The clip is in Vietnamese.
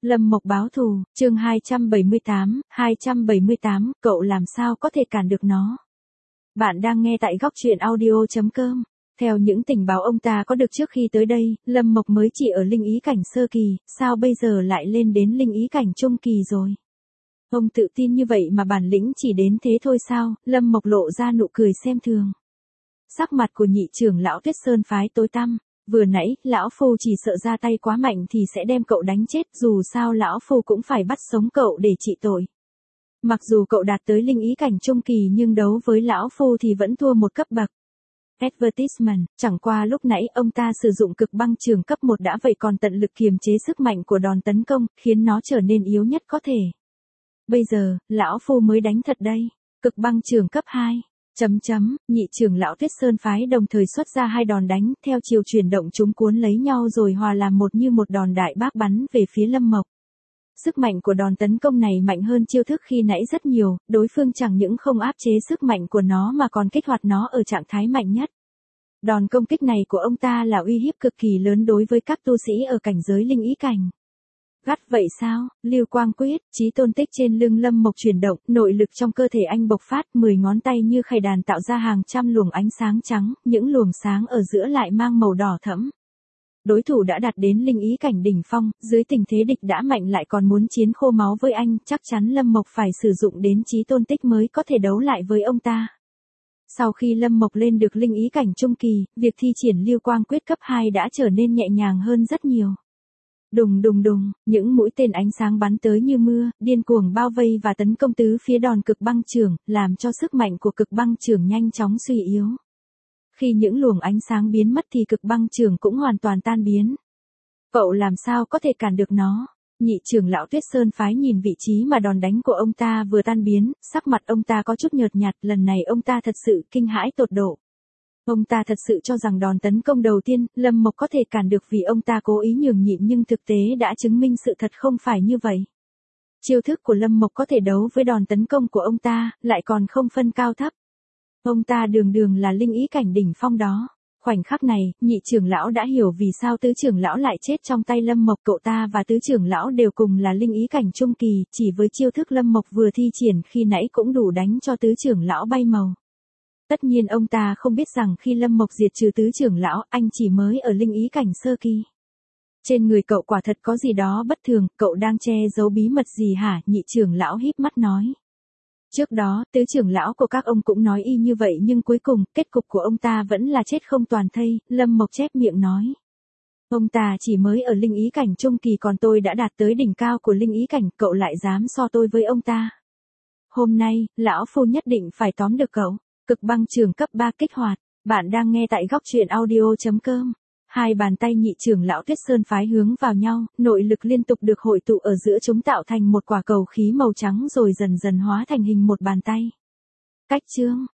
Lâm Mộc báo thù, chương 278, cậu làm sao có thể cản được nó. Bạn đang nghe tại góc truyện audio.com. Theo những tình báo ông ta có được trước khi tới đây, Lâm Mộc mới chỉ ở linh ý cảnh sơ kỳ, sao bây giờ lại lên đến linh ý cảnh trung kỳ rồi. Ông tự tin như vậy mà bản lĩnh chỉ đến thế thôi sao? Lâm Mộc lộ ra nụ cười xem thường. Sắc mặt của nhị trưởng lão Tuyết Sơn phái tối tăm. Vừa nãy, lão phu chỉ sợ ra tay quá mạnh thì sẽ đem cậu đánh chết, dù sao lão phu cũng phải bắt sống cậu để trị tội. Mặc dù cậu đạt tới linh ý cảnh trung kỳ nhưng đấu với lão phu thì vẫn thua một cấp bậc. Advertisement, chẳng qua lúc nãy ông ta sử dụng cực băng trường cấp 1 đã vậy còn tận lực kiềm chế sức mạnh của đòn tấn công, khiến nó trở nên yếu nhất có thể. Bây giờ, lão phu mới đánh thật đây, cực băng trường cấp 2. Nhị trưởng lão Tuyết Sơn phái đồng thời xuất ra hai đòn đánh, theo chiều chuyển động chúng cuốn lấy nhau rồi hòa làm một như một đòn đại bác bắn về phía Lâm Mộc. Sức mạnh của đòn tấn công này mạnh hơn chiêu thức khi nãy rất nhiều, đối phương chẳng những không áp chế sức mạnh của nó mà còn kích hoạt nó ở trạng thái mạnh nhất. Đòn công kích này của ông ta là uy hiếp cực kỳ lớn đối với các tu sĩ ở cảnh giới linh ý cảnh. Gắt vậy sao? Lưu Quang Quyết, chí tôn tích trên lưng Lâm Mộc chuyển động, nội lực trong cơ thể anh bộc phát, 10 ngón tay như khải đàn tạo ra hàng trăm luồng ánh sáng trắng, những luồng sáng ở giữa lại mang màu đỏ thẫm. Đối thủ đã đạt đến linh ý cảnh đỉnh phong, dưới tình thế địch đã mạnh lại còn muốn chiến khô máu với anh, chắc chắn Lâm Mộc phải sử dụng đến chí tôn tích mới có thể đấu lại với ông ta. Sau khi Lâm Mộc lên được linh ý cảnh trung kỳ, việc thi triển Lưu Quang Quyết cấp 2 đã trở nên nhẹ nhàng hơn rất nhiều. Đùng đùng đùng, những mũi tên ánh sáng bắn tới như mưa, điên cuồng bao vây và tấn công tứ phía đòn cực băng chưởng, làm cho sức mạnh của cực băng chưởng nhanh chóng suy yếu. Khi những luồng ánh sáng biến mất thì cực băng chưởng cũng hoàn toàn tan biến. Cậu làm sao có thể cản được nó? Nhị trưởng lão Tuyết Sơn phái nhìn vị trí mà đòn đánh của ông ta vừa tan biến, sắc mặt ông ta có chút nhợt nhạt, lần này ông ta thật sự kinh hãi tột độ. Ông ta thật sự cho rằng đòn tấn công đầu tiên, Lâm Mộc có thể cản được vì ông ta cố ý nhường nhịn nhưng thực tế đã chứng minh sự thật không phải như vậy. Chiêu thức của Lâm Mộc có thể đấu với đòn tấn công của ông ta, lại còn không phân cao thấp. Ông ta đường đường là linh ý cảnh đỉnh phong đó. Khoảnh khắc này, nhị trưởng lão đã hiểu vì sao tứ trưởng lão lại chết trong tay Lâm Mộc, cậu ta và tứ trưởng lão đều cùng là linh ý cảnh trung kỳ, chỉ với chiêu thức Lâm Mộc vừa thi triển khi nãy cũng đủ đánh cho tứ trưởng lão bay màu. Tất nhiên ông ta không biết rằng khi Lâm Mộc diệt trừ tứ trưởng lão, anh chỉ mới ở linh ý cảnh sơ kỳ. Trên người cậu quả thật có gì đó bất thường, cậu đang che giấu bí mật gì hả? Nhị trưởng lão híp mắt nói. Trước đó, tứ trưởng lão của các ông cũng nói y như vậy nhưng cuối cùng, kết cục của ông ta vẫn là chết không toàn thây, Lâm Mộc chép miệng nói. Ông ta chỉ mới ở linh ý cảnh trung kỳ còn tôi đã đạt tới đỉnh cao của linh ý cảnh, cậu lại dám so tôi với ông ta. Hôm nay, lão phu nhất định phải tóm được cậu. Cực băng chưởng cấp 3 kích hoạt, bạn đang nghe tại góc truyện audio.com. Hai bàn tay nhị trưởng lão Tuyết Sơn phái hướng vào nhau, nội lực liên tục được hội tụ ở giữa chúng tạo thành một quả cầu khí màu trắng rồi dần dần hóa thành hình một bàn tay. Cách chương,